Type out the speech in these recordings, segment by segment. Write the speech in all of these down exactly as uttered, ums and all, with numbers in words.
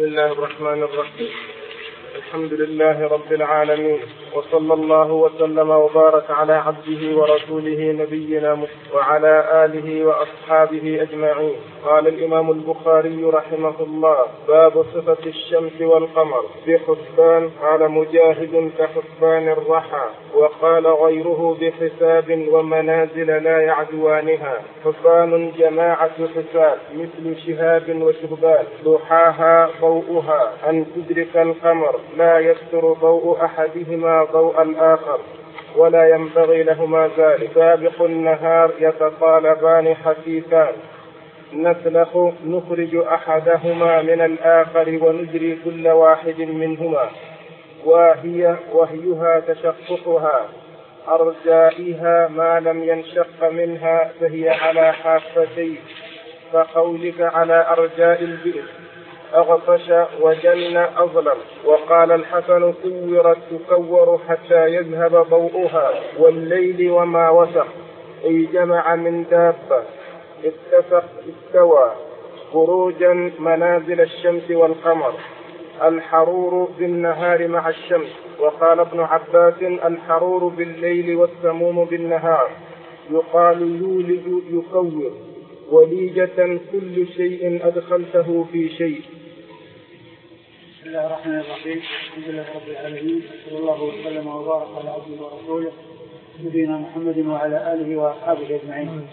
بسم الله الرحمن الرحيم. الحمد لله رب العالمين، وصلى الله وسلم وبارك على عبده ورسوله نبينا محمد وعلى آله وأصحابه أجمعين. قال الإمام البخاري رحمه الله: باب صفة الشمس والقمر بحسبان. قال مجاهد: كحسبان الرحى. وقال غيره: بحساب ومنازل لا يعدوانها. حسبان جماعة حساب مثل شهاب وشهبان، ضحاها ضوءها أن تدرك القمر، لا يستر ضوء أحدهما ضوء الآخر ولا ينبغي لهما ذلك. سابق النهار يتطالبان حثيثان، نسلخ نخرج أحدهما من الآخر ونجري كل واحد منهما، وهي وهيها تشققها أرجائها ما لم ينشق منها، فهي على حافتي فقولك على أرجاء البئر أغطش وجن أظلم. وقال الحسن: كورت تكور حتى يذهب ضوءها. والليل وما وسق، أي جمع من دابة. اتسق استوى، خروجا منازل الشمس والقمر. الحرور بالنهار مع الشمس. وقال ابن عباس: الحرور بالليل والسموم بالنهار. يقال يولج يكور. وليجة كل شيء أدخلته في شيء. بسم الله الرحمن الرحيم. الحمد لله رب العالمين، صلى الله وسلم وبارك على عبده ورسوله نبينا محمد وعلى آله وأصحابه أجمعين.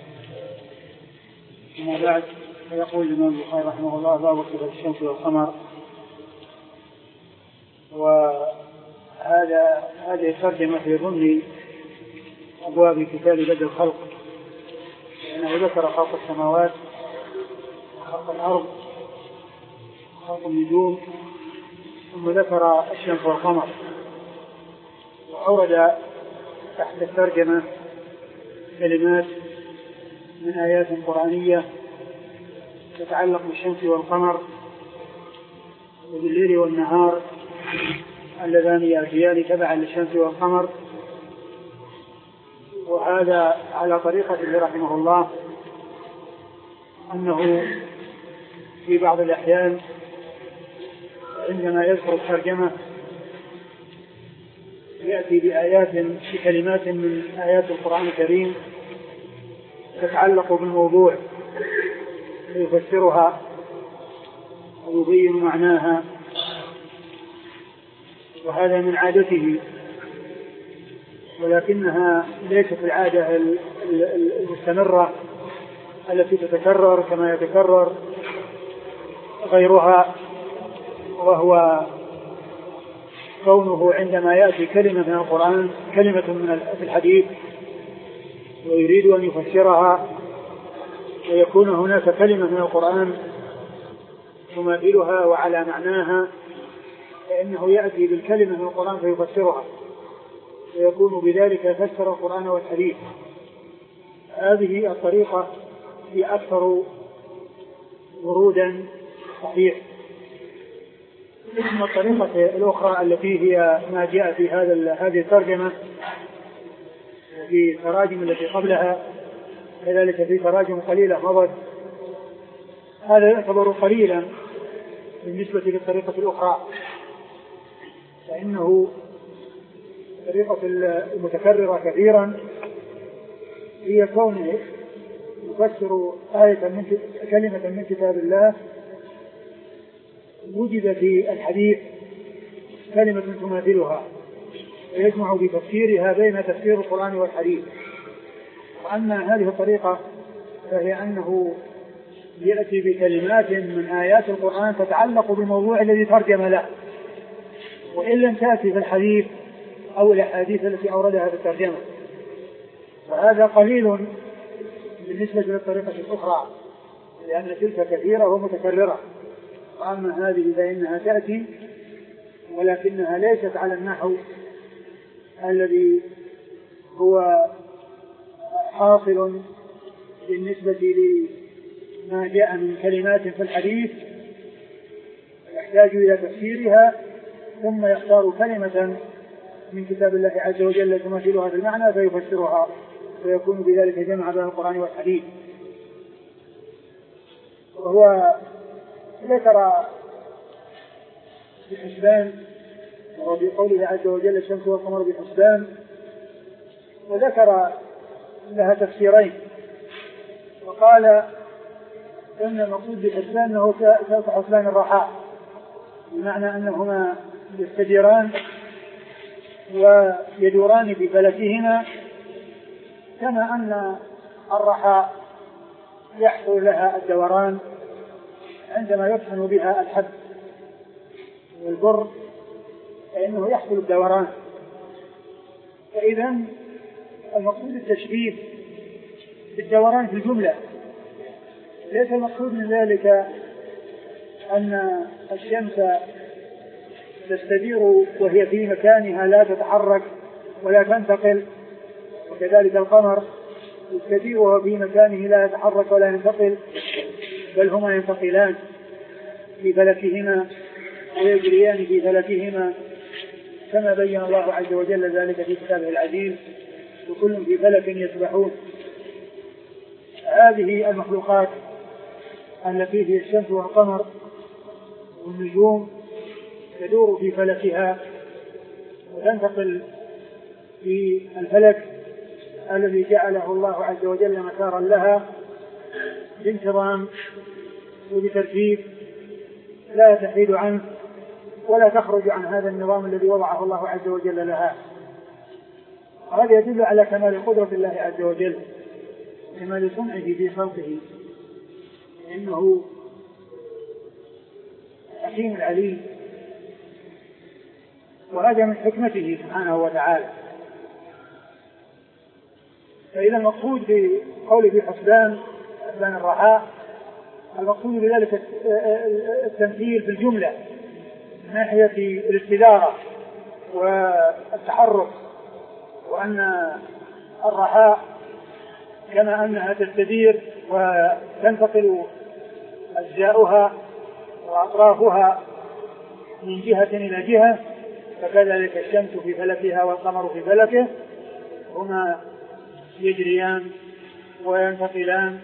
أما بعد، فيقول الإمام البخاري رحمه الله: باب صفة الشمس والقمر. وهذا هذه ترجمة في ضمن أبواب كتاب بدء الخلق، لأنه ذكر خلق السماوات وخلق الأرض وخلق النجوم، ثم ذكر الشمس والقمر، وأورد تحت الترجمة كلمات من آيات قرآنية تتعلق بالشمس والقمر وبالليل والنهار اللذان يأتيان تبعا للشمس والقمر. وهذا على طريقته رحمه الله، أنه في بعض الأحيان عندما يذكر الترجمة يأتي بآيات بكلمات من آيات القرآن الكريم تتعلق بالموضوع ويفسرها ويبين معناها، وهذا من عادته، ولكنها ليست العادة المستمرة التي تتكرر كما يتكرر غيرها، وهو كونه عندما يأتي كلمة من القرآن كلمة من الحديث ويريد أن يفسرها، ويكون هناك كلمة من القرآن تماثلها وعلى معناها، فإنه يأتي بالكلمة من القرآن فيفسرها، ويكون بذلك فسر القرآن والحديث. هذه الطريقة هي أكثر ورودا صحيح. ثم الطريقة الأخرى التي هي ما جاء في هذا هذه الترجمة وفي تراجم التي قبلها، كذلك في تراجم قليلة مضت، هذا يعتبر قليلا بالنسبة للطريقة الأخرى، فإنه الطريقة المتكررة كثيرا هي كونه يفسر آية من كلمة من كتاب الله وجد في الحديث كلمة تماثلها، ويجمع بتفسيرها بين تفسير القرآن والحديث. وأما هذه الطريقة فهي أنه يأتي بكلمات من آيات القرآن تتعلق بالموضوع الذي ترجم له، وإن لم تأتي في الحديث أو الأحاديث التي أوردها في الترجمة، وهذا قليل بالنسبة للطريقة الأخرى، لأن تلك كثيرة ومتكررة. وأما هذه فإنها تأتي ولكنها ليست على النحو الذي هو حاصل بالنسبة لما جاء من كلمات في الحديث، يحتاج إلى تفسيرها ثم يختار كلمة من كتاب الله عز وجل تمثلها في المعنى فيفسرها، فيكون بذلك جمع بين القرآن والحديث. وهو ذكر بحسبان، وفي قوله عز وجل الشمس والقمر بحسبان، وذكر لها تفسيرين، وقال إن المقصود بحسبان أنه كحسبان الرحاء، بمعنى أنهما يستديران ويدوران بفلكهما، كما أن الرحاء يحصل لها الدوران عندما يطحن بها الحب والبر، فإنه يحصل الدوران. فإذا المقصود التشبيه بالدوران في الجملة، ليس المقصود من ذلك أن الشمس تستدير وهي في مكانها لا تتحرك ولا تنتقل، وكذلك القمر يستدير وهو في مكانه لا يتحرك ولا ينتقل، بل هما ينتقلان في فلكهما ويجريان في فلكهما، كما بين الله عز وجل ذلك في كتابه العزيز: وكل في فلك يسبحون. هذه المخلوقات التي هي الشمس والقمر والنجوم تدور في فلكها وتنتقل في الفلك الذي جعله الله عز وجل مسارا لها بانتظام وبترتيب لا تحيد عنه ولا تخرج عن هذا النظام الذي وضعه الله عز وجل لها. هذا يدل على كمال قدرة الله عز وجل، كمال صنعه في خلقه، إنه حكيم عليم، وهذا من حكمته سبحانه وتعالى. فإذا المقصود في قوله في حسبان حسبان الرحاء، المقصود بذلك التمثيل في الجملة من ناحية الاستدارة والتحرك، وأن الرحاء كما أنها تستدير وتنتقل أجزاؤها وأطرافها من جهة إلى جهة، فكذلك الشمس في فلكها والقمر في فلكه، هما يجريان وينتقلان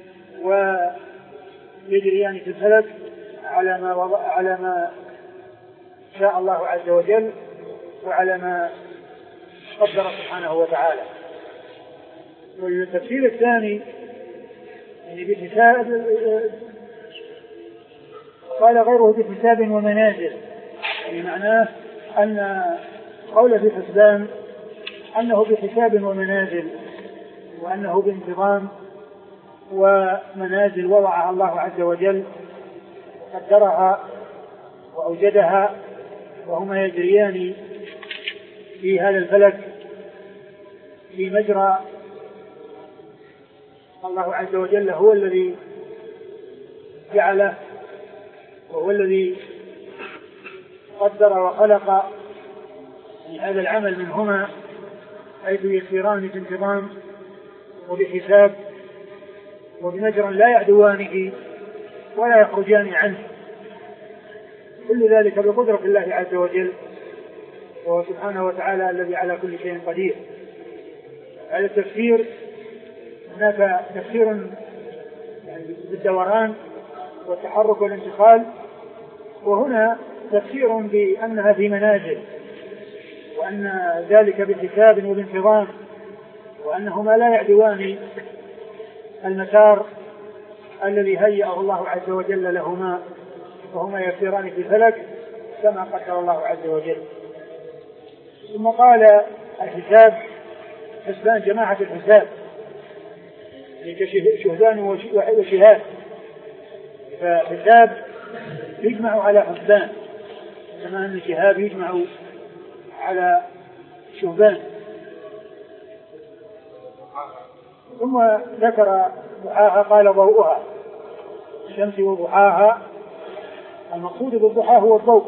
ويجريان في الفلك على ما وضع على ما شاء الله عز وجل وعلى ما قدر سبحانه وتعالى. والتفسير الثاني يعني بحساب، قال غيره بحساب ومنازل، يعني معناه أن قول في حسبان أنه بحساب ومنازل، وأنه بانتظام ومنازل وضعها الله عز وجل قدرها وأوجدها، وهما يجريان في هذا الفلك في مجرى الله عز وجل هو الذي جعله، وهو الذي قدر وخلق هذا العمل منهما، حيث يسيران بانتظام وبحساب وبمجرى لا يعدوانه ولا يخرجان عنه، كل ذلك بقدرة الله عز وجل، وهو سبحانه وتعالى الذي على كل شيء قدير. هذا التفسير، هناك تفسير بالدوران والتحرك والانتقال، وهنا تفسير بأنها في منازل، وأن ذلك بحساب وبانتظام، وأنهما لا يعدوان المسار الذي هيأه الله عز وجل لهما، وهما يسيران في الفلك كما قدر الله عز وجل. ثم قال الحساب حسبان جماعة الحساب، كشهدان وشهاد، فحساب يجمع على حسبان كما أن الشهاب يجمع على شهبان. ثم ذكر ضحاها، قال ضوءها، الشمس وضحاها، المقصود بالضحى هو الضوء،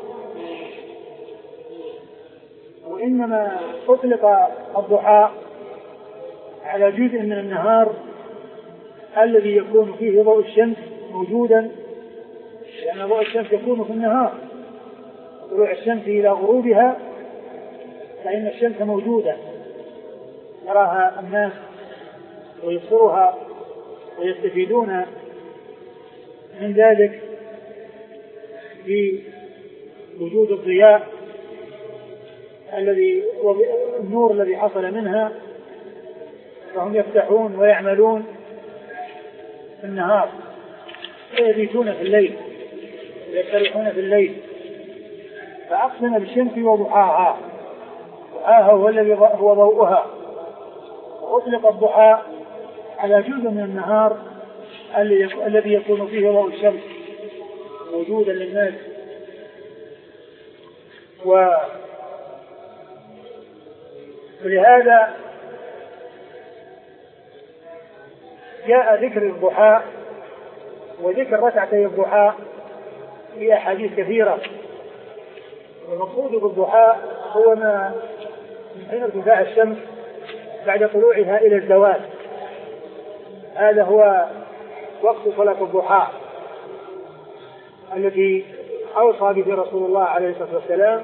وإنما أطلق الضحى على جزء من النهار الذي يكون فيه ضوء الشمس موجودا، لأن ضوء الشمس يكون في النهار، طلوع الشمس إلى غروبها فإن الشمس موجودة يراها الناس ويبصرها ويستفيدون من ذلك في وجود الضياء الذي النور الذي حصل منها، فهم يفتحون ويعملون في النهار ويبيتون في الليل ويستريحون في الليل. فأقسم بالشمس وضحاها، ضحاها هو الذي هو ضوءها، وأطلق الضحى على جزء من النهار الذي يكون فيه ضوء الشمس موجودا للناس. ولهذا جاء ذكر الضحى وذكر ركعتي الضحى في أحاديث كثيرة. والمقصود بالضحى هو ما من حين ارتفاع الشمس بعد طلوعها إلى الزوال، هذا هو وقت صلاة الضحى التي أوصى به رسول الله عليه الصلاة والسلام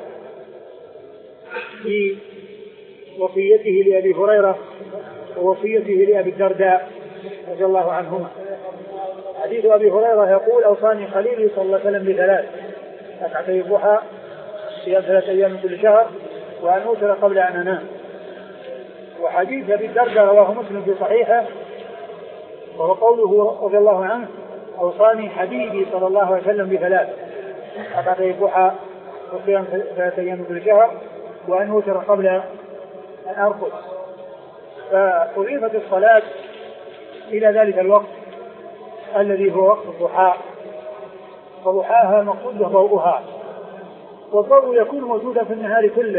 في وصيته لأبي هريرة ووصيته لأبي الدرداء رضي الله عنهما. حديث أبي هريرة يقول: أوصاني خليلي صلى الله عليه وسلم بثلاث: ركعتي الضحى صيام ثلاثة أيام من كل شهر، وأن أوتر قبل أن أنام. وحديث أبي الدرداء رواه مسلم في صحيحه، وهو قوله رضي الله عنه: أوصاني حبيبي صلى الله عليه وسلم بثلاث: ركعتي الضحى وصيام ثلاثة أيام من كل شهر، وأن أوتر قبل أن أرقد. فأضيفت الصلاة إلى ذلك الوقت الذي هو وقت الضحى، فضحاها مقصود ضوءها، والضوء يكون موجودا في النهار كله،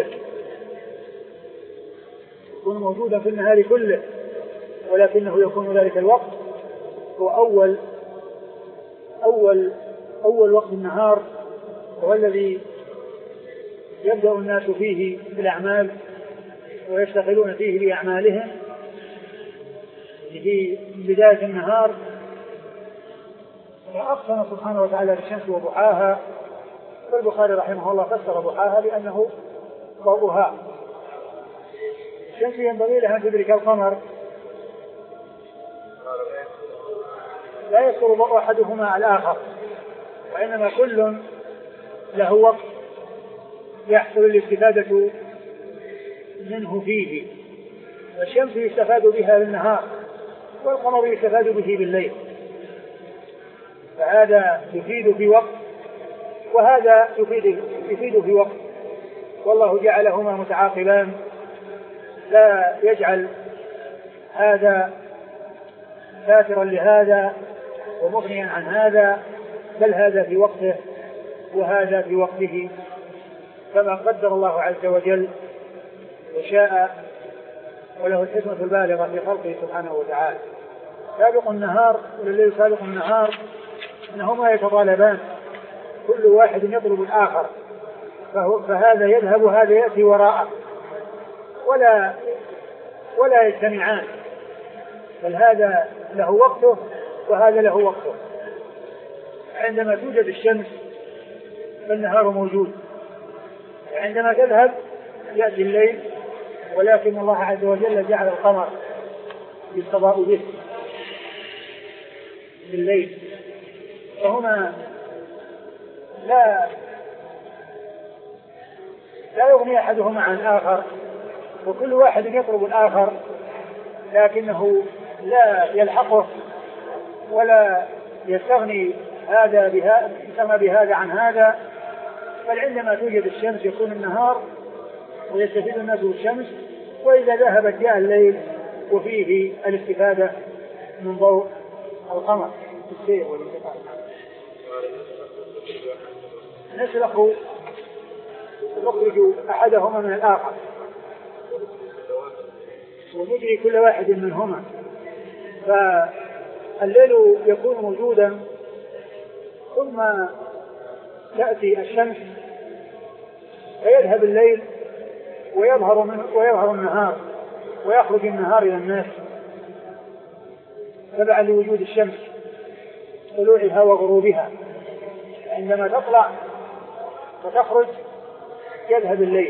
يكون موجودا في النهار كله، ولكنه يكون ذلك الوقت هو أول أول أول وقت النهار، هو الذي يبدأ الناس فيه بالأعمال ويشتغلون فيه بأعمالهم في بداية النهار. فأقسم سبحانه وتعالى بالشمس وضحاها، فالبخاري رحمه الله فسر ضحاها بأنه ضوءها. الشمس ينبغي لها أن تدرك القمر، لا يذكر ضوء أحدهما على الآخر، وإنما كل له وقت يحصل الاستفادة منه فيه. الشمس يستفاد بها بالنهار، والقمر يستفاد به بالليل، فهذا يفيد في وقت وهذا يفيد, يفيد في وقت، والله جعلهما متعاقبان، لا يجعل هذا ساترا لهذا ومغنيا عن هذا، بل هذا في وقته وهذا في وقته، كما قدر الله عز وجل وشاء، وله الحكمة البالغة في خلقه سبحانه وتعالى. سابق النهار والليل سابق النهار إنهما يتطالبان، كل واحد يطلب الآخر، فهذا يذهب وهذا يأتي وراءه، ولا ولا يجتمعان، بل هذا له وقته وهذا له وقته. عندما توجد الشمس فالنهار موجود، عندما تذهب يأتي الليل، ولكن الله عز وجل جعل القمر يستضاء به بالليل، فهنا لا لا يغني أحدهما عن الآخر، وكل واحد يطلب الآخر، لكنه لا يلحقه ولا يستغني هذا بهذا يستغنى بهذا عن هذا، بل عندما توجد الشمس يكون النهار ويستفيد الناس بالشمس، وإذا ذهبت جاء الليل وفيه الاستفادة من ضوء القمر في السير والانتقال. نسلخ نخرج أحدهما من الآخر ونجري كل واحد منهما، فالليل يكون موجودا ثم تأتي الشمس فيذهب الليل ويظهر, من ويظهر النهار، ويخرج النهار إلى الناس تبعا لوجود الشمس طلوعها وغروبها. عندما تطلع وتخرج يذهب الليل.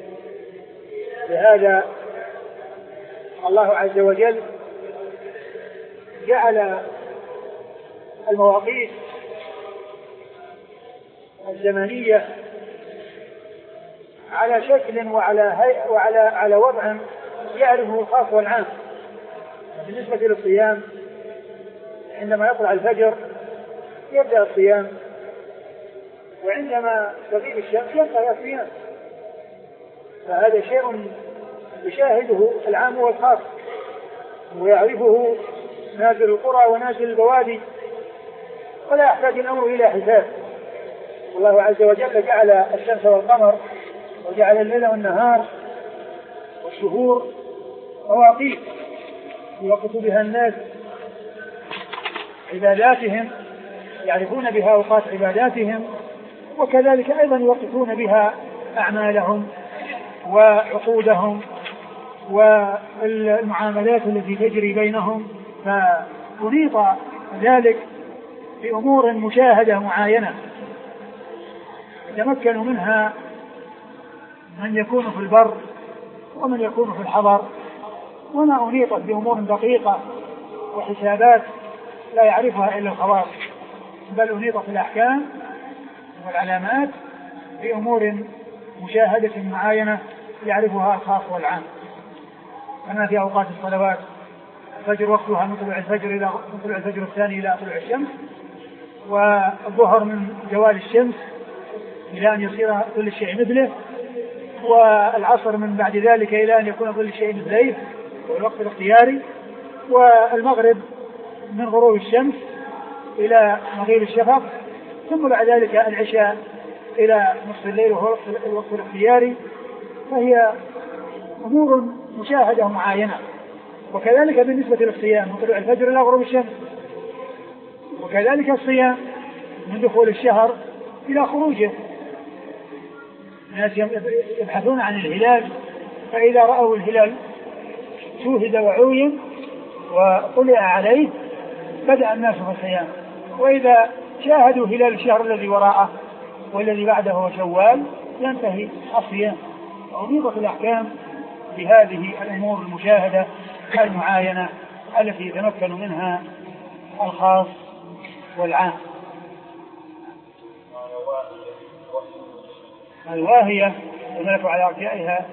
لهذا الله عز وجل جعل المواقيت الزمنية على شكل وعلى هيئة وعلى على وضع يعرفه الخاص والعام. بالنسبة للصيام عندما يطلع الفجر يبدأ الصيام، وعندما تغيب الشمس ينتهي الصيام، فهذا شيء يشاهده العام والخاص ويعرفه نازل القرى ونازل البوادي، ولا يحتاج الأمر إلى حساب. والله عز وجل جعل الشمس والقمر وجعل الليل والنهار والشهور مواقيت يوقت بها الناس عباداتهم، يعرفون بها أوقات عباداتهم، وكذلك أيضا يوقفون بها أعمالهم وعقودهم والمعاملات التي تجري بينهم، فأنيط ذلك بأمور مشاهدة معاينة يتمكن منها من يكون في البر ومن يكون في الحضر، وما أنيطت بأمور دقيقة وحسابات لا يعرفها إلا الخواص، بل أنيطت الأحكام والعلامات بأمور مشاهدة معاينة يعرفها الخاص والعام. كما في أوقات الصلوات، الفجر وقتها من طلوع الفجر إلى من طلوع الفجر الثاني إلى طلوع الشمس، والظهر من زوال الشمس إلى أن يصير كل شيء مثله، والعصر من بعد ذلك إلى أن يكون كل شيء مثله والوقت الاختياري، والمغرب من غروب الشمس إلى مغيب الشفق، ثم بعد ذلك العشاء إلى نصف الليل وهو الوقت الاختياري. فهي أمور مشاهدة معاينة. وكذلك بالنسبة للصيام من طلوع الفجر إلى غروب الشمس، وكذلك الصيام من دخول الشهر إلى خروجه. الناس يبحثون عن الهلال، فإذا رأوا الهلال شوهد وعوين وطلع عليه بدأ الناس في الصيام، وإذا شاهدوا هلال الشهر الذي وراءه والذي بعده هو شوال ينتهي الصيام. وأضيفت الأحكام بهذه الأمور المشاهدة المعاينة التي يتمكن منها الخاص والعام. الواهية الملك على أرجائها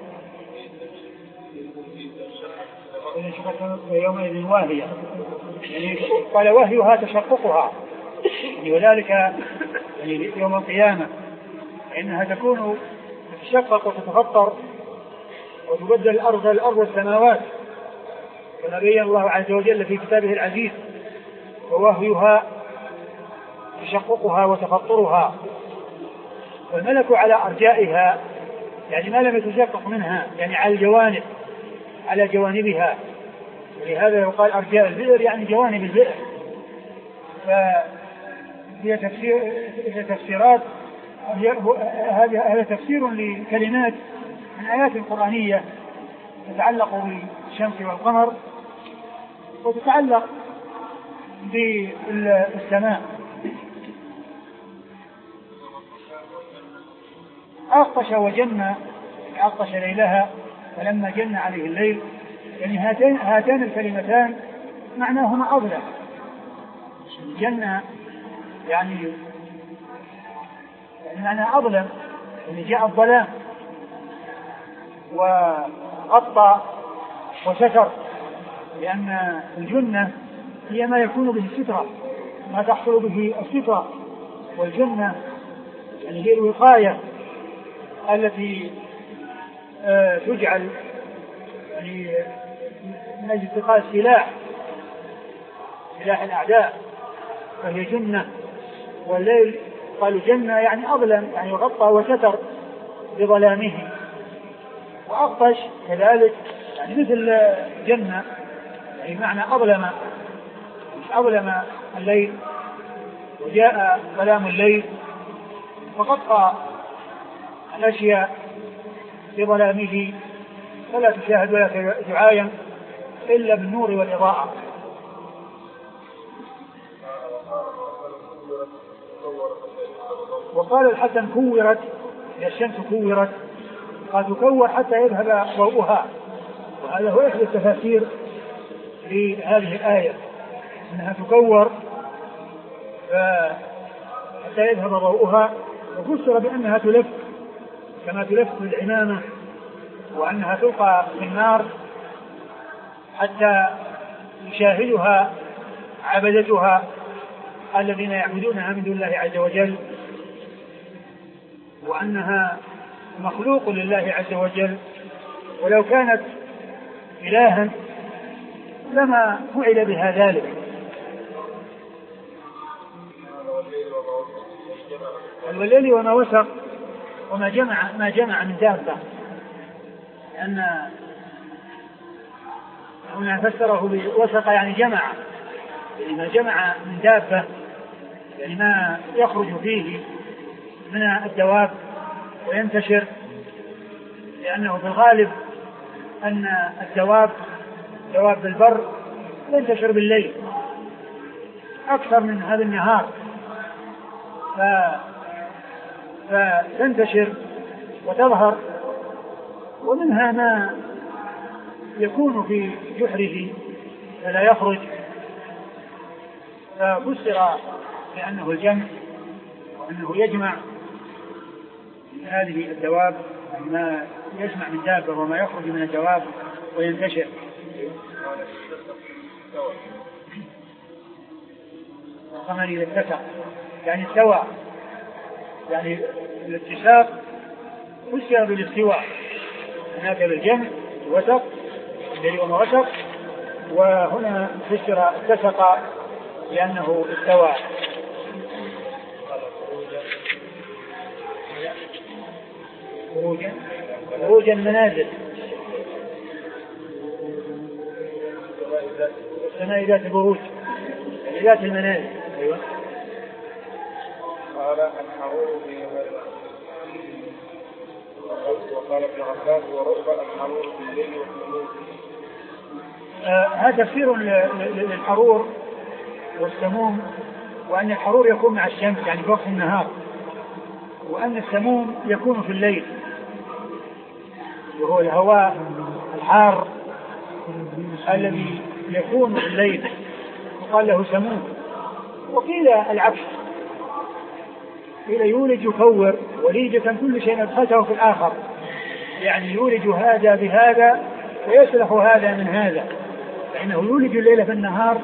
يومئذ واهية، يعني قال وهيها تشققها، وذلك يعني يوم القيامة فإنها تكون تتشقق وتتفطر وتبدل الأرض الأرض والسماوات، كما بين الله عز وجل في كتابه العزيز. ووهيها تشققها وتفطرها، والملك على أرجائها يعني ما لم يتشقق منها، يعني على الجوانب على جوانبها، ولهذا يقال أرجاء البئر يعني جوانب البئر. فهي تفسير تفسيرات هذا تفسير لكلمات من آيات قرآنية تتعلق بالشمس والقمر وتتعلق بالسماء. أغطش وجن أغطش ليلها فلما جن عليه الليل، يعني هاتين, هاتان الكلمتان معناهما أظلم. جن يعني معنى أظلم، يعني جاء الظلام، وغطى وستر، لأن الجنة هي ما يكون به السترة، ما تحصل به السترة. والجنة يعني هي الوقاية التي آه تجعل يعني من أجل اتقاء السلاح سلاح الأعداء، فهي جنة. والليل قالوا جنة يعني أظلم، يعني غطى وستر بظلامه. وأغطش كذلك يعني مثل جنة، يعني معنى أظلم، أظلم الليل وجاء ظلام الليل فغطى الأشياء بظلامه، فلا تشاهد ولا تعاين إلا بالنور والإضاءة. وقال الحسن كورت، إذا الشمس كورت قد تكور حتى يذهب ضوءها، وهذا هو أحد التفاسير لهذه الآية، أنها تكور حتى يذهب ضوءها، وفسر بأنها تلف كما تلف العمامة وأنها تلقى في النار حتى يشاهدها عبدتها الذين يعبدونها من دون الله عز وجل، وأنها مخلوق لله عز وجل، ولو كانت إلها لما فعل بها ذلك. والليل وما وسق وما جمع ما جمع من دابة، لأن هنا فسره بوسق يعني جمع، يعني ما جمع من دابة، يعني ما يخرج فيه من الدواب وينتشر، لأنه في الغالب أن الدواب دواب البر ينتشر بالليل أكثر من هذا النهار، ف... فتنتشر وتظهر، ومنها ما يكون في جحره فلا يخرج، فبشر بأنه الجمع وأنه يجمع من هذه الدواب ما يجمع من دابة وما يخرج من الدواب وينتشر. وقمر إذا اتسق يعني استوى، يعني الاتساق فسر بالاستواء، هناك بالجمع وسق الليل وما وسق، وهنا فسر اتسق لأنه استوى. خروج المنازل، السماء ذات البروج ذات المنازل. أيوة. قال الحرور في وقال ابن عباس ورؤى الحرور في الليل والسموم. هذا تفسير للحرور والسموم، وأن الحرور يكون مع الشمس يعني في وقت النهار، وأن السموم يكون في الليل وهو الهواء الحار الذي يكون في الليل، وقال له سموم. وقيل العكس، قيل يولج يكور وليجة كل شيء أدخلته في الآخر، يعني يولج هذا بهذا ويسلخ هذا من هذا، فإنه يولج الليل في النهار،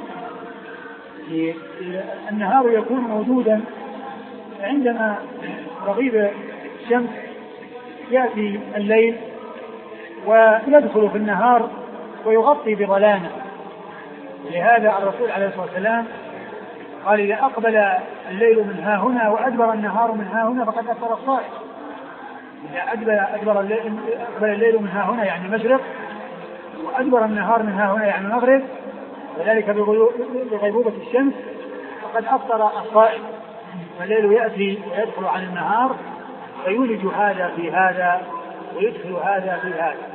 النهار يكون موجودا، عندما تغيب الشمس يأتي الليل ويدخل في النهار ويغطي بظلامه. لهذا الرسول عليه الصلاة والسلام قال إذا أقبل الليل من ها هنا وأدبر النهار من ها هنا فقد أفطر الصائم. إذا أدبر, أدبر الليل, أقبل الليل من ها هنا يعني المشرق، وأدبر النهار من ها هنا يعني المغرب، وذلك بغيبوبة الشمس، فقد أفطر الصائم. فالليل يأتي ويدخل عن النهار فيولج هذا في هذا ويدخل هذا في هذا.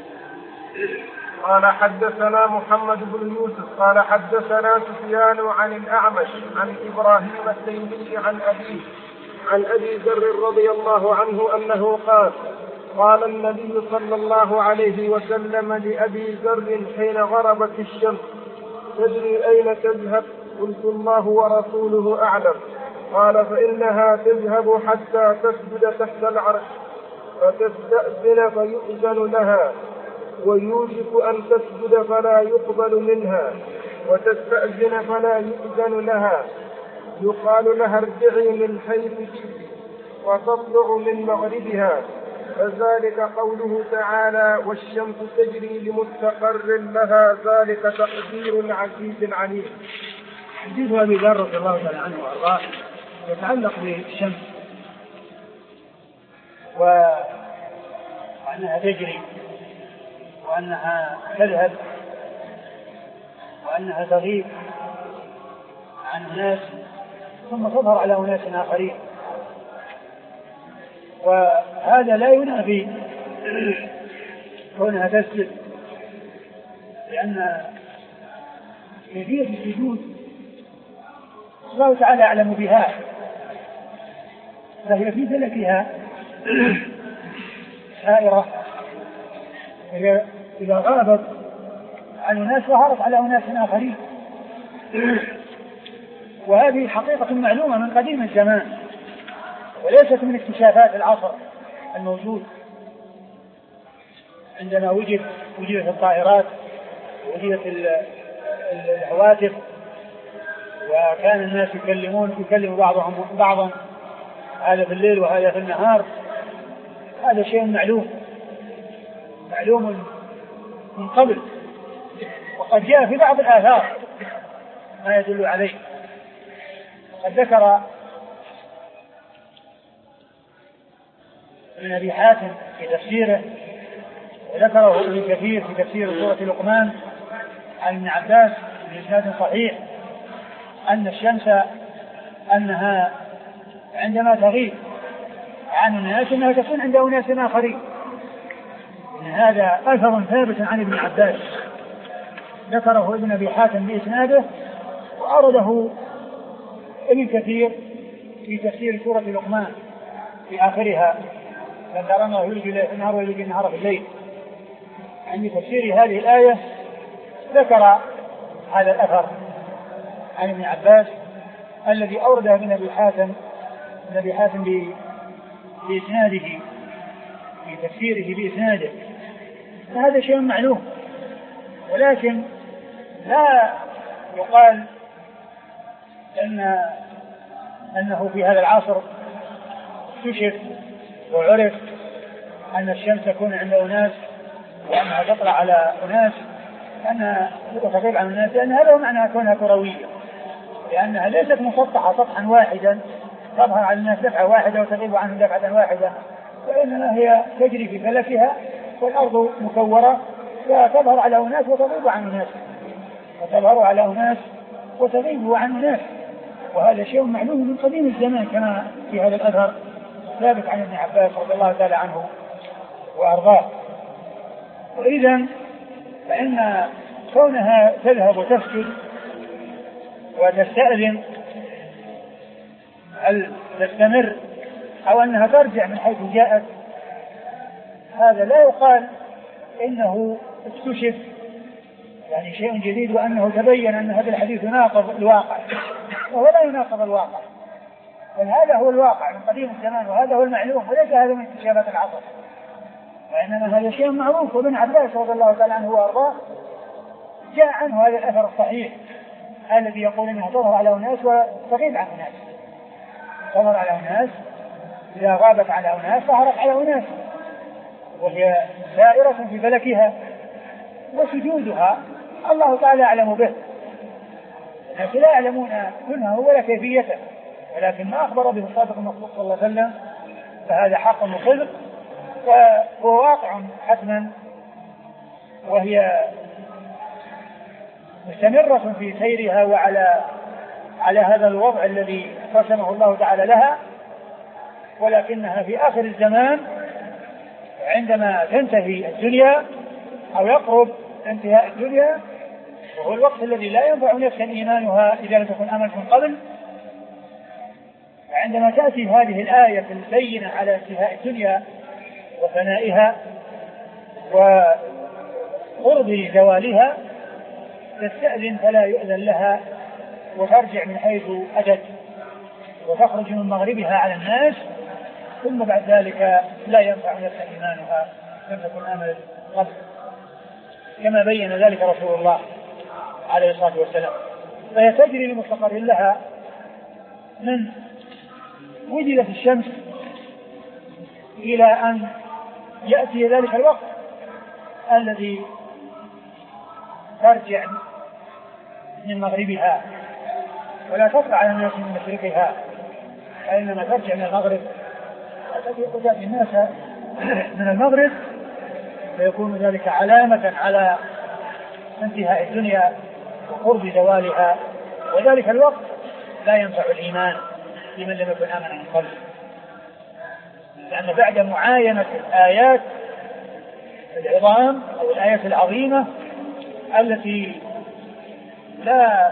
قال حدثنا محمد بن يوسف قال حدثنا سفيان عن الأعمش عن إبراهيم التيمي عن أبيه عن أبي ذر رضي الله عنه أنه قال قال النبي صلى الله عليه وسلم لأبي ذر حين غربت الشمس تدري أين تذهب؟ قلت الله ورسوله أعلم. قال فإنها تذهب حتى تسجد تحت العرش فتستأذن فيؤذن لها، ويوشك أن تسجد فلا يقبل منها، وتستأذن فلا يؤذن لها، يقال لها ارجعي من حيث جئت وتطلع من مغربها، فذلك قوله تعالى والشمس تجري لمستقر لها ذلك تقدير عزيز عليم. حديث أبي ذر رضي الله تعالى عنه وأرضاه يتعلق بالشمس وأنها تجري وأنها تذهب وأنها تغيب عن الناس ثم تظهر على أناس آخرين، وهذا لا ينافي كونها تسجد، لأن كيفية السجود الله تعالى أعلم بها، فهي في فلكها سائرة، هي إذا غابت عن الناس ظهرت على أناس آخرين، وهذه حقيقة معلومة من قديم الزمان وليست من اكتشافات العصر، الموجود عندما وجد وجدت الطائرات ووجدت الهواتف، وكان الناس يكلمون يكلم بعضهم بعضا، هذا في الليل وهذا في النهار. هذا شيء معلوم معلوم من قبل، وقد جاء في بعض الآثار ما يدل عليه. قد ذكر ابن أبي حاتم في تفسيره، وذكره ابن كثير في تفسير سورة لقمان عن ابن عباس بإسناد صحيح أن الشمس أنها عندما تغيب عن الناس أنها تكون عند أناس آخرين. هذا أثر ثابت عن ابن عباس ذكره ابن أبي حاتم بإسناده، وأورده ابن كثير في تفسير سورة لقمان في آخرها لن ترونه يولج النهار ويولج النهار في الليل. عند تفسير هذه الآية ذكر هذا الأثر عن ابن عباس الذي أورده ابن أبي حاتم ابن أبي حاتم بإسناده في تفسيره بإسناده. فهذا شيء معلوم، ولكن لا يقال أن أنه في هذا العصر اكتشف وعرف أن الشمس تكون عند أناس وأنها تطلع على أناس أنها تغيب عن الناس، لأن هذا هو معنى كونها كروية، لأنها ليست مسطحة سطحا واحدا تظهر على الناس دفعة واحدة وتغيب عنهم دفعة واحدة، وإنما هي تجري في فلكها والأرض مكورة فتظهر على أناس وتغيب عن الناس وتظهر على أناس وتغيب عن الناس. وهذا شيء معلوم من قديم الزمان كما في هذا الأثر ثابت عن ابن عباس رضي الله تعالى عنه وأرضاه. وإذا فإن كونها تذهب وتسجد وتستأذن هل تستمر أو أنها ترجع من حيث جاءت، هذا لا يقال إنه اكتشف يعني شيء جديد وأنه تبين أن هذا الحديث يناقض الواقع، وهو لا يناقض الواقع، بل هذا هو الواقع من قديم الزمان وهذا هو المعلوم، وليس هذا من اكتشافات العصر، وإنما هذا شيء معروف. وابن عباس رضي الله تعالى عنه وأرضاه جاء عنه هذا الأثر الصحيح الذي يقول أنها تظهر على أناس وتغيب عن أناس، تظهر على أناس إذا غابت على أناس ظهرت على أناس، وهي سائرة في فلكها، وسجودها الله تعالى أعلم به، الناس لا يعلمون كنه ولا كيفيته، ولكن ما أخبر به الصادق المصدوق صلى الله عليه وسلم فهذا حق وصدق وهو واقع حتما، وهي مستمرة في سيرها وعلى على هذا الوضع الذي رسمه الله تعالى لها، ولكنها في آخر الزمان عندما تنتهي الدنيا أو يقرب انتهاء الدنيا، وهو الوقت الذي لا ينفع نفسا إيمانها إذا لم تكن آمنت من قبل، عندما تأتي هذه الآية البينة على انتهاء الدنيا وفنائها وقرب زوالها تستأذن فلا يؤذن لها وترجع من حيث أتت وتخرج من مغربها على الناس، ثم بعد ذلك لا ينفع نفسا إيمانها لم تكن آمنت قبل، كما بين ذلك رسول الله عليه الصلاة والسلام. فهي تجري لمستقر لها من وجدت الشمس إلى أن يأتي ذلك الوقت الذي ترجع من مغربها ولا تطلع على الناس من مشرقها، وإنما ترجع من المغرب وتأتي الناس من المغرب، فيكون ذلك علامة على انتهاء الدنيا وقرب زوالها، وذلك الوقت لا ينفع الإيمان لمن لم يكن آمنا من قبل، لأن بعد معاينة الآيات العظام أو الآيات العظيمة التي لا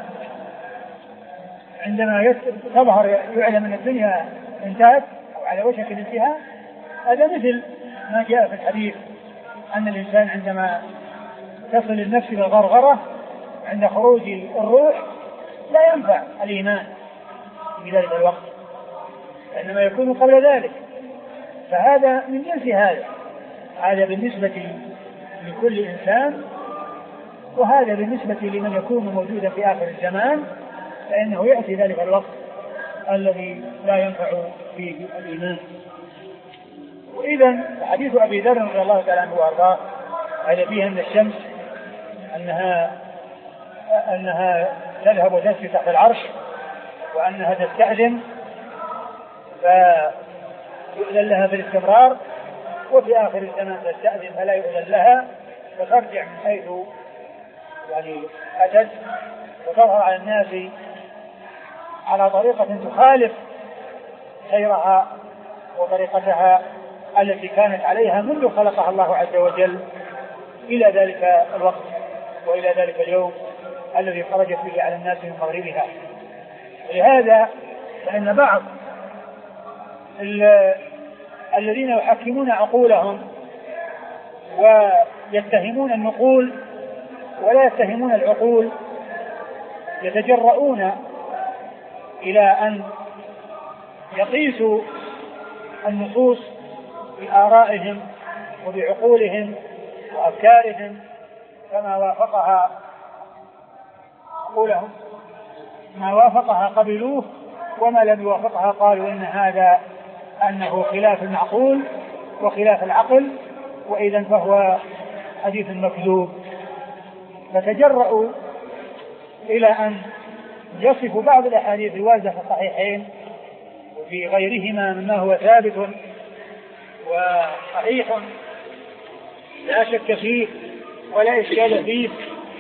عندما تظهر يعلم أن الدنيا انتهت أو على وشك الانتهاء، هذا مثل ما جاء في الحديث أن الإنسان عندما تصل النفس بالغرغرة عند خروج الروح لا ينفع الإيمان في ذلك الوقت، إنما يكون قبل ذلك، فهذا من جنس هذا، هذا بالنسبة لكل إنسان، وهذا بالنسبة لمن يكون موجودا في آخر الزمان، فإنه يأتي ذلك الوقت الذي لا ينفع فيه الإيمان. وإذا حديث أبي ذر رضي الله تعالى عنه وأرضاه هذا فيه أن الشمس أنها أنها تذهب وتسري تحت العرش، وأنها تستأذن فيؤذن لها في الاستمرار، وفي آخر الزمان تستأذن فلا يؤذن لها، فترجع من حيث يعني أتت، وتظهر على الناس على طريقة تخالف سيرها وطريقتها التي كانت عليها منذ خلقها الله عز وجل إلى ذلك الوقت وإلى ذلك اليوم الذي خرجت به على الناس من مغربها. ولهذا فإن بعض الذين يحكمون عقولهم ويتهمون النقول ولا يتهمون العقول يتجرؤون إلى أن يقيسوا النصوص بآرائهم وبعقولهم وأفكارهم كما وافقها عقولهم، ما وافقها قبلوه، وما لم يوافقها قالوا إن هذا أنه خلاف المعقول وخلاف العقل، وإذا فهو حديث مكذوب. فتجرؤوا إلى أن يصفوا بعض الأحاديث الواردة في الصحيحين وفي غيرهما مما هو ثابت وصحيح لا شك فيه ولا إشكال فيه،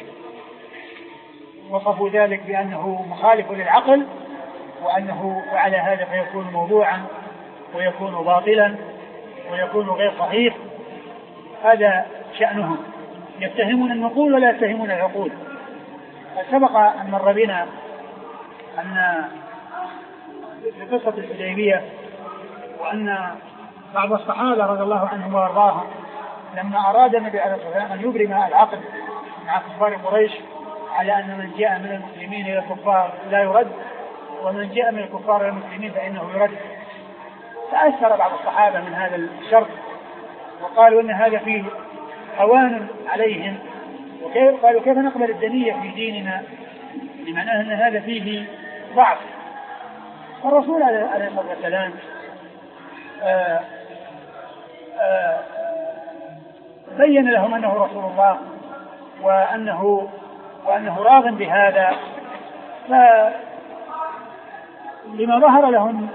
وصفوا ذلك بأنه مخالف للعقل، وأنه فعل هذا فيكون موضوعا ويكون باطلا ويكون غير صحيح. هذا شأنهم، يتهمون النقول ولا يتهمون العقول. سبق أن مر بنا أن في قصة الحديبية وأن بعض الصحابة رضي الله عنهم وارضاهم لما أراد النبي عليه الصلاة والسلام أن يبرم العقد مع كفار قريش على أن من جاء من المسلمين إلى الكفار لا يرد، ومن جاء من الكفار إلى المسلمين فإنه يرد، تأثر بعض الصحابة من هذا الشرط وقالوا أن هذا فيه هوان عليهم، وكيف قالوا كيف نقبل الدنية في ديننا، بمعنى أن هذا فيه ضعف. فالرسول عليه الصلاة والسلام آآ آآ بين لهم أنه رسول الله وأنه وأنه راغ بهذا، فلما ظهر لهم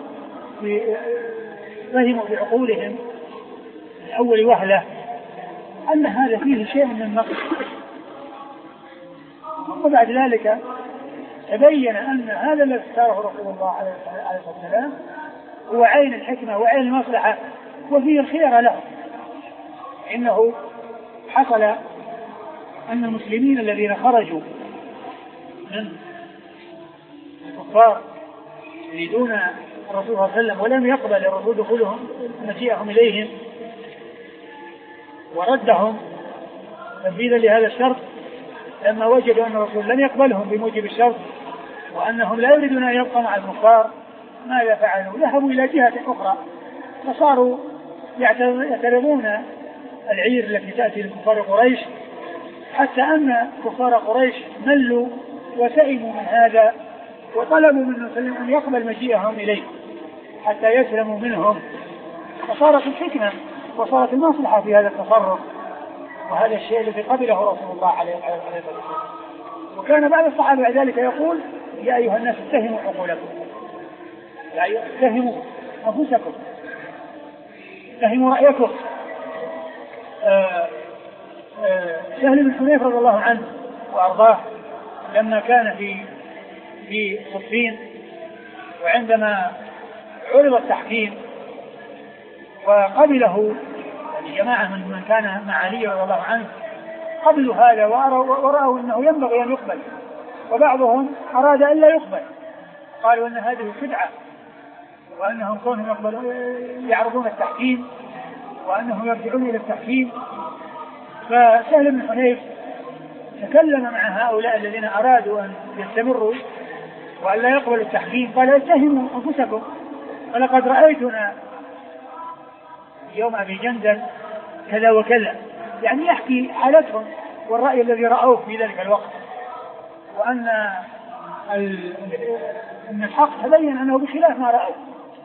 فهموا بعقولهم من أول وهلة أن هذا فيه شيء من النقص، وبعد ذلك تبين أن هذا الذي اختاره رسول الله عليه الصلاة والسلام هو عين الحكمة وعين المصلحة وفيه الخير له. إنه حصل أن المسلمين الذين خرجوا من الكفار يريدون الرسول صلى الله عليه وسلم ولم يقبل الرسول دخولهم مجيئهم إليهم وردهم تنفيذا لهذا الشرط، لما وجدوا أن الرسول لم يقبلهم بموجب الشرط وأنهم لا يريدون أن يبقوا مع الكفار، ماذا فعلوا؟ ذهبوا إلى جهة أخرى، فصاروا يعترضون العير التي تأتي لكفار قريش، حتى أن كفار قريش ملوا وسئموا من هذا وطلبوا من المسلمين أن يقبل مجيئهم إليه حتى يسلموا منهم، فصارت الحكمة وصارت المصلحة في هذا التصرف، وهذا الشيء الذي قبله رسول الله عليه الصلاة والسلام. وكان بعض الصحابة ذلك يقول: يا أيها الناس اتهموا عقولكم، يا أيها اتهموا أنفسكم، اتهموا رأيكم. آه آه سهل بن حنيف رضي الله عنه وأرضاه لما كان في في صفين، وعندما عرض التحكيم وقبله يعني جماعة من من كان مع علي رضي الله عنه قبلوا هذا ورأوا أنه ينبغي أن يقبل، وبعضهم أراد أن لا يقبل، قالوا أن هذه خدعة وأنهم كونهم يقبلون يعرضون التحكيم وأنهم يرجعون إلى التحكيم. فسهل بن حنيف تكلم مع هؤلاء الذين أرادوا أن يستمروا وأن لا يقبلوا التحكيم، قال: اتهموا أنفسكم، ولقد رأيتنا يوم أبي جندل كذا وكذا، يعني يحكي حالتهم والرأي الذي رأوه في ذلك الوقت، وأن أن الحق تبين أنه بخلاف ما رأوا،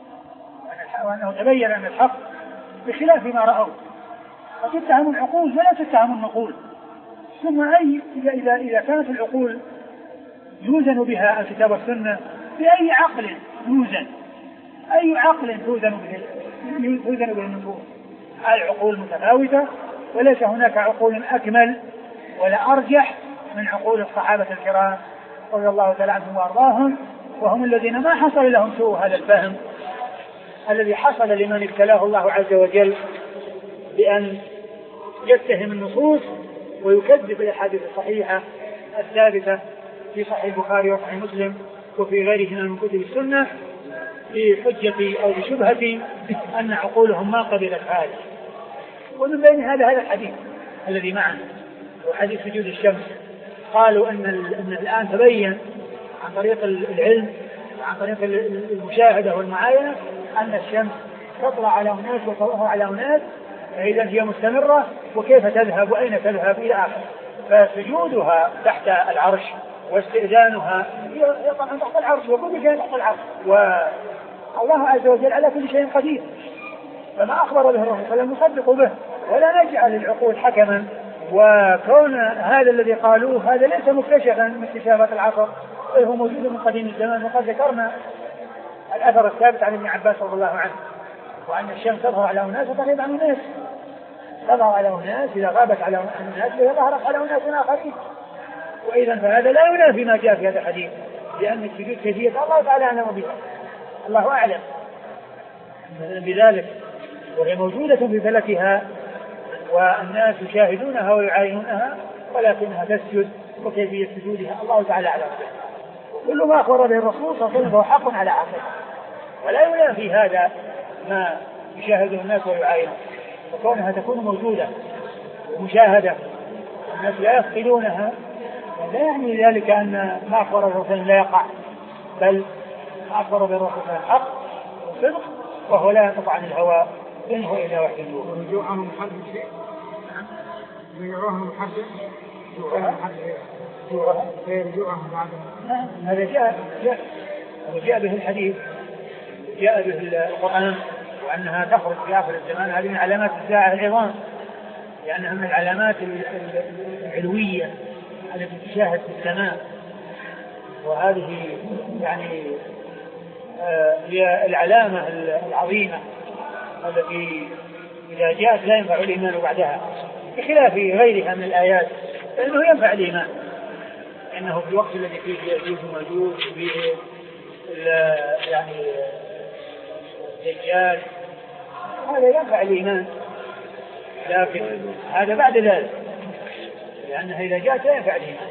وأنه تبين أن الحق بخلاف ما رأوا، فتتهم العقول ولا تتهم النقول. ثم أي إذا إذا كانت العقول يوزن بها الكتاب والسنة، بأي عقل يوزن؟ أي عقل توزن به توزن به النفوس؟ العقول متفاوتة، وليس هناك عقول أكمل ولا أرجح من عقول الصحابة الكرام رضي الله تعالى عنهم وأرضاهم، وهم الذين ما حصل لهم سوء هذا الفهم الذي حصل لمن ابتلاه الله عز وجل بأن يتهم النصوص ويكذب الأحاديث الصحيحة الثابتة في صحيح البخاري وصحيح مسلم وفي غيرهما من كتب السنة بحجة أو بشبهة أن عقولهم ما قبلت هذا. ومن بين هذا هذا الحديث الذي معنا وحديث سجود الشمس، قالوا أن, أن الآن تبين عن طريق العلم وعن طريق المشاهدة والمعاينة أن الشمس تطلع على أناس وتظهر على أناس، فإذا هي مستمرة وكيف تذهب وأين تذهب إلى آخر. فسجودها تحت العرش واستئذانها هي طبعا تحت العرش، وكل شيء تحت العرش، والله عز وجل على كل شيء قدير. فما أخبر به الرسول صلى الله عليه وسلم نصدق به، ولا نجعل العقول حكما. وكون هذا الذي قالوه هذا ليس مكتشفا من اكتشافات العصر، بل هو موجود من قديم الزمان. وقد ذكرنا الأثر الثابت عن ابن عباس رضي الله عنه، وأن الشمس تظهر على أناس وتغيب عن أناس، تظهر على أناس إذا غابت على أناس وهي ظهرت على أناس آخرين. وإذا فهذا لا ينافي ما جاء في هذا الحديث، لأن السجود كيفية الله تعالى أعلم بها، الله أعلم بذلك، وهي موجودة في فلكها والناس يشاهدونها ويعاينونها، ولكنها تسجد وكيفية سجودها الله تعالى أعلم بها. كل ما أخبر به الرسول صلى الله عليه وسلم فهو حق على عقله، ولا ينافي هذا ما يشاهده الناس ويعاينون. وكونها تكون موجودة مشاهدة الناس لا يفقدونها لا يعني ذلك أن ما أخبر به الرسول لا يقع، بل ما أخبر به الرسول الحق والصدق، وهو لا ينطق عن الهوى إن هو إلا وحي يوحى. رجوعهم محدد شيء، رجوعهم محدد، رجوعهم محدد، رجوعهم بعد. هذا جاء جاء جاء به الحديث، جاء به القرآن، وأنها تخرج في آخر الزمان. هذه من علامات الساعة العظام، لأنها من العلامات العلوية التي تشاهد في السماء، وهذه يعني هي العلامة العظيمة التي إذا جاءت لا ينفع الإيمان بعدها، بخلاف غيرها من الآيات لأنه ينفع الإيمان، إنه في الوقت الذي فيه يأجوج ومأجوج فيه يعني الدجال، هذا ينفع الإيمان، لكن هذا بعد ذلك، لأنها إذا جاءت لا ينفع الإيمان.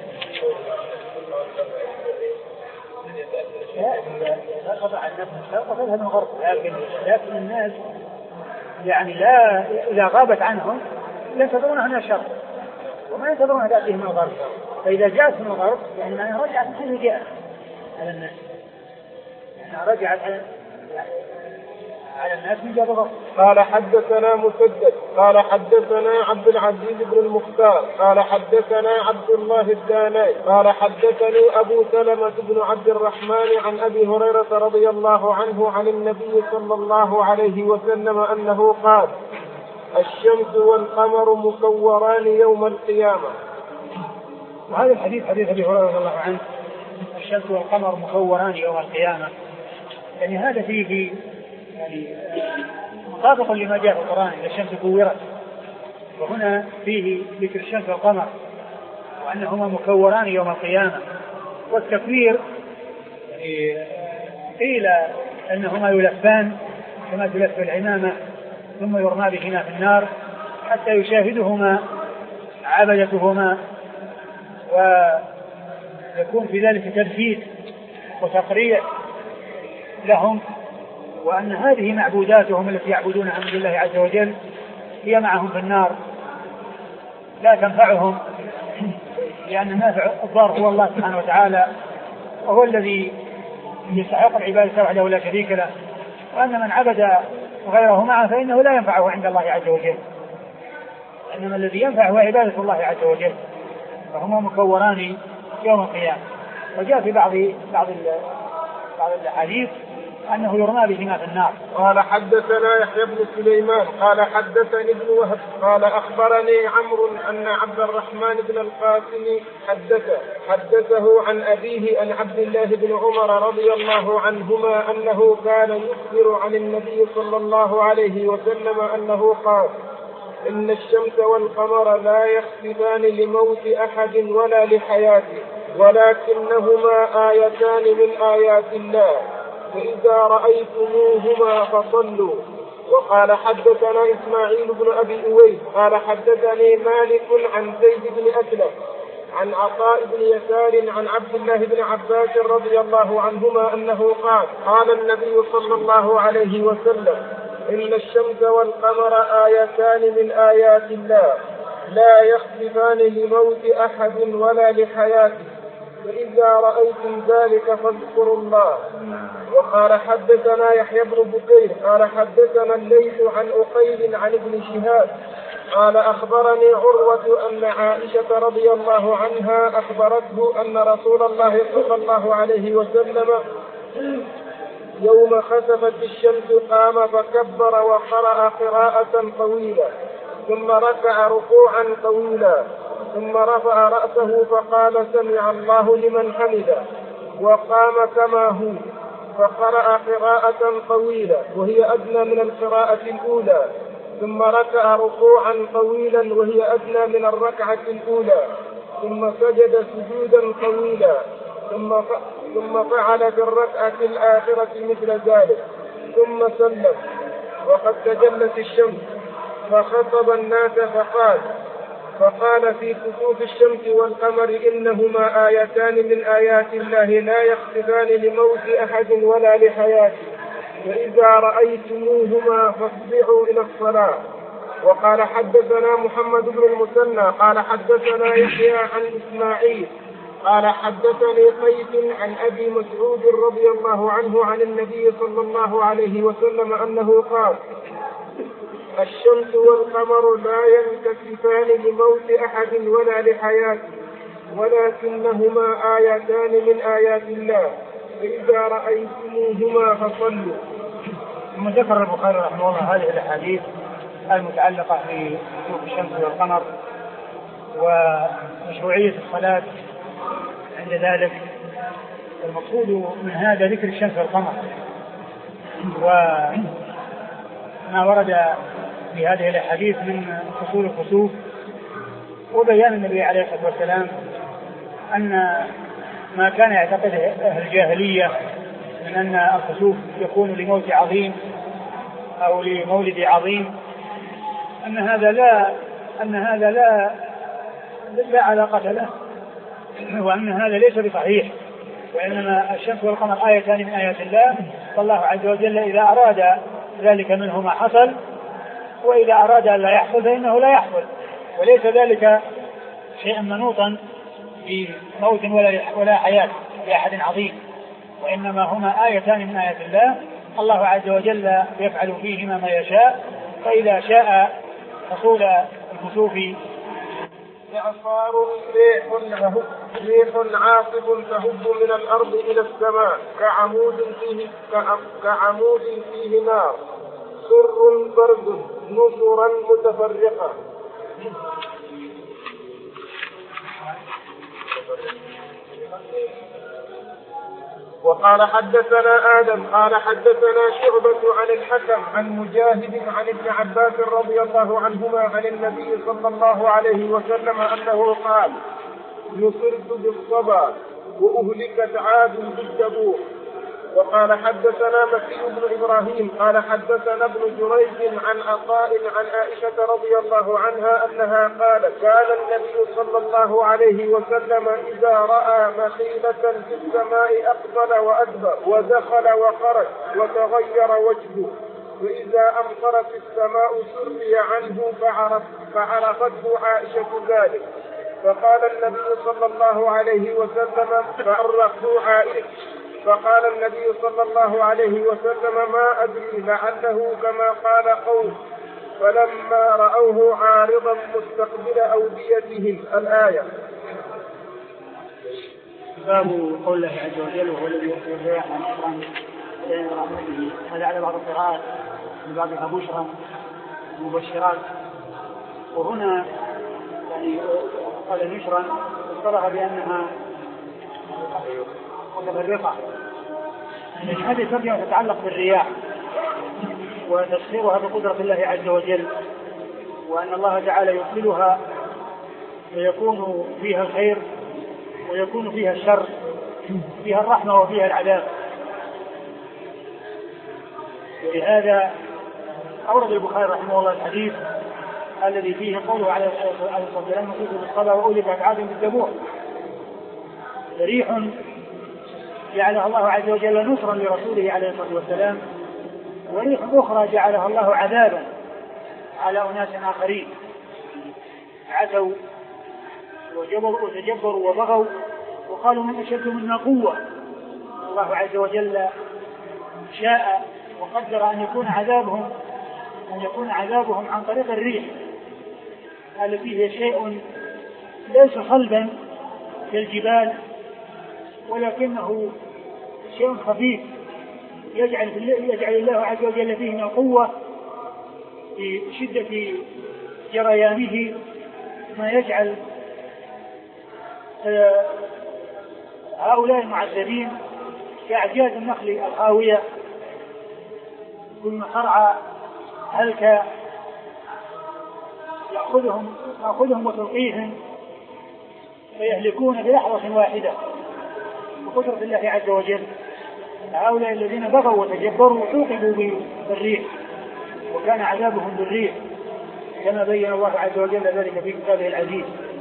لا قطع النفس قتلها من غرب، لكن لكن الناس يعني لا إذا غابت عنهم ينتظرون هنا الشر وما ينتظرون تأتيهم من الغرب، فإذا جاءت من الغرب يعني ما رجعت من حيث جاءت على الناس، يعني رجعت على على الناس من جاب الغرب. قال حدثنا مسدد قال حدثنا عبد العزيز بن المختار قال حدثنا عبد الله الداني قال حدثني أبو سلمة بن عبد الرحمن عن أبي هريرة رضي الله عنه عن النبي صلى الله عليه وسلم أنه قال: الشمس والقمر مكوران يوم القيامة. وهذا الحديث حديث أبي هريرة رضي الله عنه، الشمس والقمر مكوران يوم القيامة، يعني هذا فيه يعني مطابق لما جاء في القرآن: إذا الشمس كورت، وهنا فيه ذكر الشمس والقمر وأنهما مكوران يوم القيامة. والتكوير يعني قيل أنهما يلفان كما تلف العمامة ثم يرمى بهما في النار حتى يشاهدهما عبدتهما، ويكون في ذلك تثبيت وتقريع لهم، وأن هذه معبوداتهم التي يعبدونها من الله عز وجل هي معهم في النار لا تنفعهم، لأن النافع الضار هو الله سبحانه وتعالى، وهو الذي يستحق العبادة وحده لا شريك له. وأن من عبد وغيره معه فإنه لا ينفعه عند الله عز وجل، إنما الذي ينفع هو عبادة الله عز وجل، فهما مكوران يوم القيامة. وجاء في بعض بعض بعض الحديث أنه يرمى بهما في النار. قال حدثنا يحيى بن سليمان قال حدثني ابن وهب قال أخبرني عمرو أن عبد الرحمن بن القاسم حدثه حدثه عن أبيه عن عبد الله بن عمر رضي الله عنهما أنه كان يخبر عن النبي صلى الله عليه وسلم أنه قال: إن الشمس والقمر لا يخسفان لموت أحد ولا لحياته، ولكنهما آيتان من آيات الله، فإذا رأيتموهما فصلوا. وقال حدثنا إسماعيل بن أبي أويس قال حدثني مالك عن زيد بن أسلم عن عطاء بن يسار عن عبد الله بن عباس رضي الله عنهما أنه قال: قال النبي صلى الله عليه وسلم: إن الشمس والقمر آيتان من آيات الله لا يخسفان لموت أحد ولا لحياته، فإذا رأيتم ذلك فاذكروا الله. وقال حدثنا يحيى بن بكير قال حدثنا الليث عن أقيل عن ابن شهاب قال أخبرني عروة أن عائشة رضي الله عنها أخبرته أن رسول الله صلى الله عليه وسلم يوم خسفت الشمس قام فكبر وقرأ قراءة طويلة، ثم ركع ركوعا طويلا، ثم رفع رأسه فقال: سمع الله لمن حمده، وقام كما هو فقرأ قراءة طويلة وهي أدنى من القراءة الأولى، ثم ركع ركوعا طويلا وهي أدنى من الركعة الأولى، ثم سجد سجودا طويلا، ثم ثم فعل في الركعة الآخرة مثل ذلك، ثم سلم. وقد تجلت الشمس فخطب الناس فقال فقال في كسوف الشمس والقمر: إنهما آيتان من آيات الله لا يخسفان لموت أحد ولا لحياته، فإذا رأيتموهما فاصبحوا إلى الصلاة. وقال حدثنا محمد بن المثنى قال حدثنا يحيى عن إسماعيل قال حدثني قيس عن أبي مسعود رضي الله عنه عن النبي صلى الله عليه وسلم أنه قال: الشمس والقمر لا ينكسفان لموت أحد ولا لحياته، ولكنهما آيتان من آيات الله، فإذا رأيتموهما فصلوا. ثم ذكر البخاري رحمه الله هذه الأحاديث المتعلقة بكسوف الشمس والقمر ومشروعية الصلاة عند ذلك. المقصود من هذا ذكر الشمس والقمر وما ورد في هذه الأحاديث من فصول الكسوف، وبيان النبي عليه الصلاة والسلام أن ما كان يعتقده أهل الجاهلية من أن الكسوف يكون لموت عظيم أو لمولد عظيم، أن هذا لا أن هذا لا لا علاقة له، وأن هذا ليس بصحيح، وإنما الشمس والقمر آيتان من آيات الله، فالله عز وجل إذا أراد ذلك منه ما حصل، وإذا أراد أن لا يحصل فإنه لا يحصل، وليس ذلك شيئا منوطا بموت ولا ولا حياة لأحد عظيم، وإنما هما آيتان من آيات الله، الله عز وجل يفعل فيهما ما يشاء، فإذا شاء حصول الكسوف إعصار ريح ريح عاصف تهب من الأرض إلى السماء كعمود فيه كعمود فيه نار، سر برد نصرا متفرقة. وقال حدثنا آدم قال حدثنا شعبة عن الحكم عن مجاهد عن ابن عباس رضي الله عنهما عن النبي صلى الله عليه وسلم أنه قال: نصرت بالصبا وأهلكت عاد بالدبور. وقال حدثنا مكي بن إبراهيم قال حدثنا ابن جريج عن عطاء عن عائشة رضي الله عنها أنها قالت: كان النبي صلى الله عليه وسلم إذا رأى مخيلة في السماء أقبل وأدبر ودخل وخرج وتغير وجهه، فإذا أمطرت السماء سري عنه فعرف فعرفته عائشة ذلك، فقال النبي صلى الله عليه وسلم: فعرفته عائشة فقال النبي صلى الله عليه وسلم ما أدري لعله كما قال قوم، فلما رأوه عارضا مستقبل أوديتهم. الآية. باب قول الله عز وجل وهو الذي يرسل الرياح نشرا بين رحمته. هذا على بعض القراءات من بعضها بشرا مبشرات، وهنا يعني قال نشرا اصطلح بأنها متفرقة، لأن هذه الترجمة تتعلق بالرياح وتسخيرها بقدرة الله عز وجل، وأن الله تعالى يرسلها فيكون فيها الخير ويكون فيها الشر، فيها الرحمة وفيها العذاب. ولهذا أورد البخاري رحمه الله الحديث الذي فيه قوله عليه الصلاة والسلام نصيب بالصلاة وأولئك عاد بالدبوع، ريح جعلها الله عز وجل نصرا لرسوله عليه الصلاة والسلام، وريح أخرى جعلها الله عذابا على أناس آخرين عتوا وتجبروا وبغوا وقالوا من أشد منا قوة. الله عز وجل شاء وقدر أن يكون عذابهم أن يكون عذابهم عن طريق الريح التي هي شيء ليس صلبا كالجبال، ولكنه شيء خفيف يجعل, يجعل الله عز وجل فيه من القوة في شدة جريانه ما يجعل هؤلاء المعذبين كأعجاز النخل الخاوية كل صرعى هلك يأخذهم يأخذهم وتلقيهم فيهلكون بلحظة واحدة بقدرة الله عز وجل. هؤلاء الذين بغوا وتجبروا عوقبوا بالريح وكان عذابهم بالريح كما بين الله عز وجل ذلك في كتابه العزيز،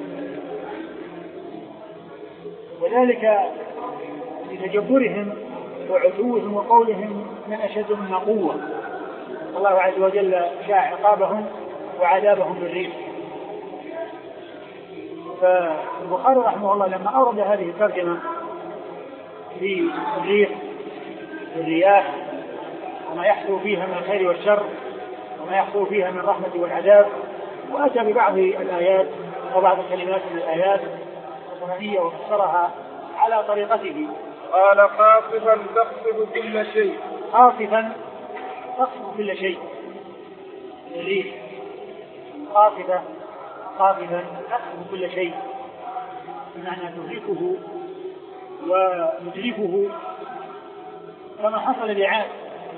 وذلك لتجبرهم وعتوهم وقولهم من أشد منا قوة. الله عز وجل شاء عقابهم وعذابهم بالريح. فالبخاري رحمه الله لما أورد هذه الترجمة في الريح والرياح وما يحصل فيها من الخير والشر وما يحصل فيها من الرحمة والعذاب، وأتى ببعض الآيات وبعض الكلمات من الآيات القرآنية وفسرها على طريقته. قال خاطفا تخطف كل شيء. خاطفا تخطف كل شيء. الريح خاطفة خاطفا تخطف كل شيء بمعنى تدركه ومدركه كما حصل لعاد،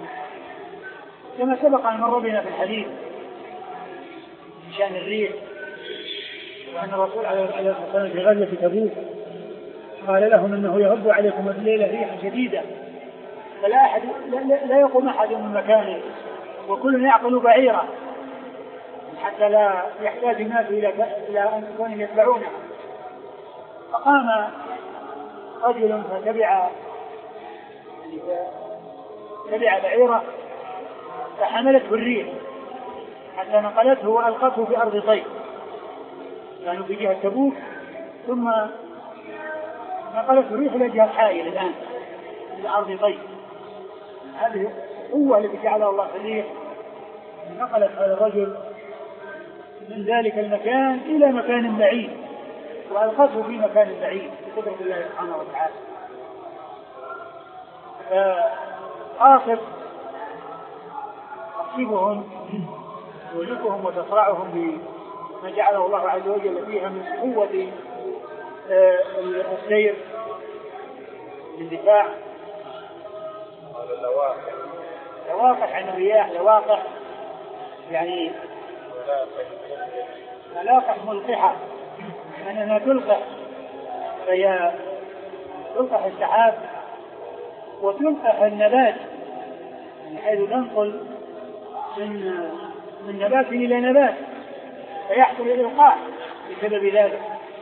كما سبق أن مر بنا في الحديث بشأن الريح، وأن الرسول عليه الصلاة والسلام في غزوة تبوك قال لهم أنه يهب عليكم الليلة ريح شديدة فلا أحد لا, لا يقوم أحد من مكانه وكل يعقل بعيرا حتى لا يحتاج الناس إلى إلى أن يكونوا يتبعونه. فقام رجل فتبع تبع بعيرة فحملته الريح حتى نقلته وألقته في أرض طيب، يعني في جهة تبوك، ثم نقلته الريح إلى جهة حائل الآن إلى أرض طيب. هذه القوة التي جعلها الله في الريح نقلت هذا الرجل من ذلك المكان إلى مكان بعيد وألقته في مكان بعيد بقدرة الله سبحانه وتعالى. فآصف تصيبهم تهلكهم وتصرعهم بما جعله الله عز وجل فيها من قوة السير للدفاع. لواقح عن الرياح، لواقح يعني ملاقح ملقحة، أنها تلقح، فهي تلقح السحاب وتلقح النبات يعني حيث تنقل من من نبات إلى نبات فيحصل الإلقاح بسبب ذلك.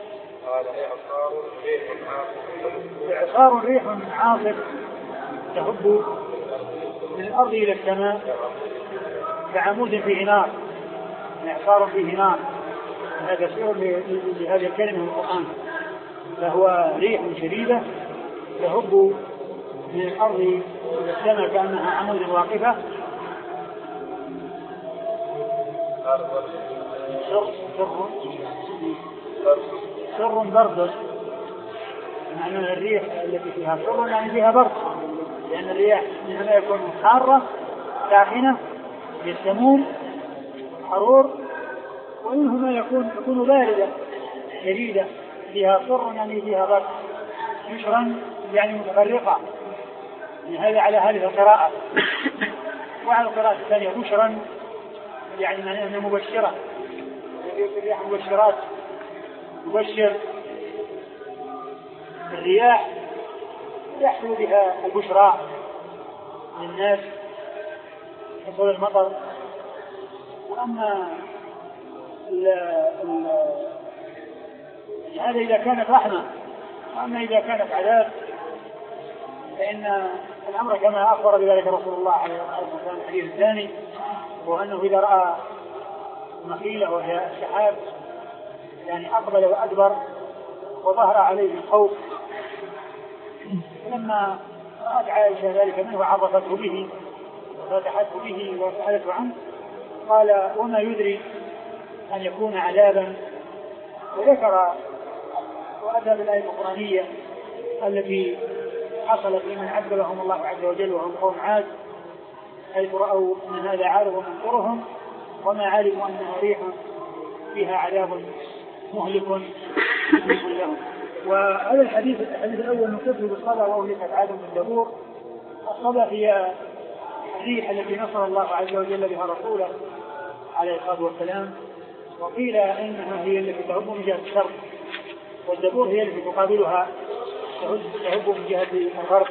إعصار ريح عاصف تهب من الأرض إلى السماء كعمود فيه نار، إعصار فيه نار، هذا سير لهذه الكلمة من القرآن. فهو ريح شديدة تهب من الأرض إلى السماء كأنها عمود واقفة. سر سر سر برد، معنى الريح التي فيها سر يعني فيها برد، لأن الرياح منها يكون حارة ساخنة بالسموم حرور، ومنهما يكون يكون باردة شديدة فيها سر يعني فيها برد. بشرا يعني متفرقة، يعني هذا على هذه القراءة. وعلى القراءة الثانية بشرا يعني معنى أنها مبشرة، الرياح مبشرات، مبشر الرياح يحصل بها البشرى للناس حصول المطر. وأما ال ال هذا إذا كانت رحمة، وأما إذا كانت عذاب فإن الأمر كما أخبر بذلك رسول الله عليه الصلاة والسلام الحديث الثاني، وأنه إذا رأى مخيلة وهي السحاب يعني أقبل وأدبر وظهر عليه الخوف. فلما رأت عائشة ذلك منه عرفته به وفتحته به وسألته عنه، قال وما يدري أن يكون عذابا، وذكر وأتى بالآية القرآنية التي حصلت لمن عذبهم الله عز وجل وهم قوم عاد، حيث رأوا أن هذا عارض منكرهم وما علموا أنها ريح فيها عذاب مهلك لهم. وهذا الحديث الحديث الأول نصفه بالصلاة وأهلكت عاد بالدبور. الصلاة هي الريح التي نصر الله عز وجل بها رسوله عليه الصلاة والسلام، وقيل إنها هي التي تهب من جهة الشرق، والدبور هي التي تقابلها تهب من جهة الغرب.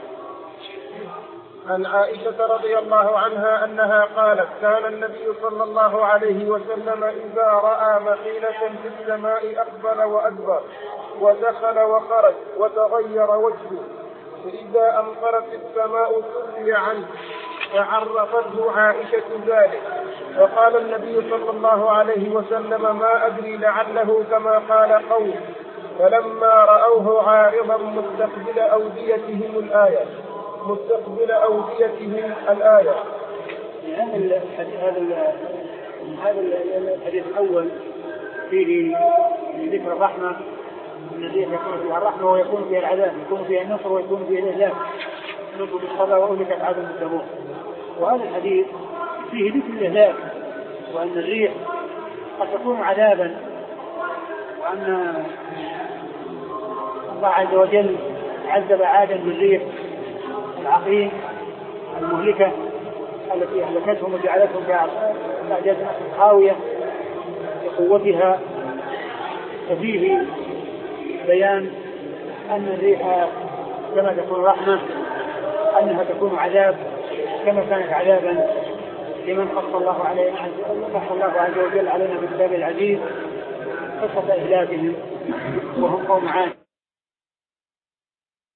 عن عائشة رضي الله عنها أنها قالت كان النبي صلى الله عليه وسلم إذا رأى مخيلة في السماء أقبل وأدبر ودخل وخرج وتغير وجهه، فإذا أمطرت السماء سري عنه، فعرفته عائشة ذلك، فقال النبي صلى الله عليه وسلم ما أدري لعله كما قال قوم، فلما رأوه عارضا مستقبل أوديتهم الآية مستقبل أوديتهم الآية. هذا هذا الحديث الأول فيه ذكر الرحمة، أن الريح يكون فيها الرحمة ويكون فيها العذاب، يكون فيها النصر ويكون فيها الإهلاك، نصر بالصلاة وأهلكت عاد بالدبور. وهذا الحديث فيه ذكر الإهلاك، وأن الريح قد تكون عذابا، وأن الله عز وجل عذب عادا بالريح العقيم المهلكة التي أهلكتهم وجعلتهم كأعجاز نخل خاوية بقوتها. ففيه بيان أن الريح كما تكون رحمة أنها تكون عذاب كما كانت عذابا لمن خص الله عليه خص الله عز وجل علينا بالكتاب العزيز قصة إهلاكهم وهم قوم عاد.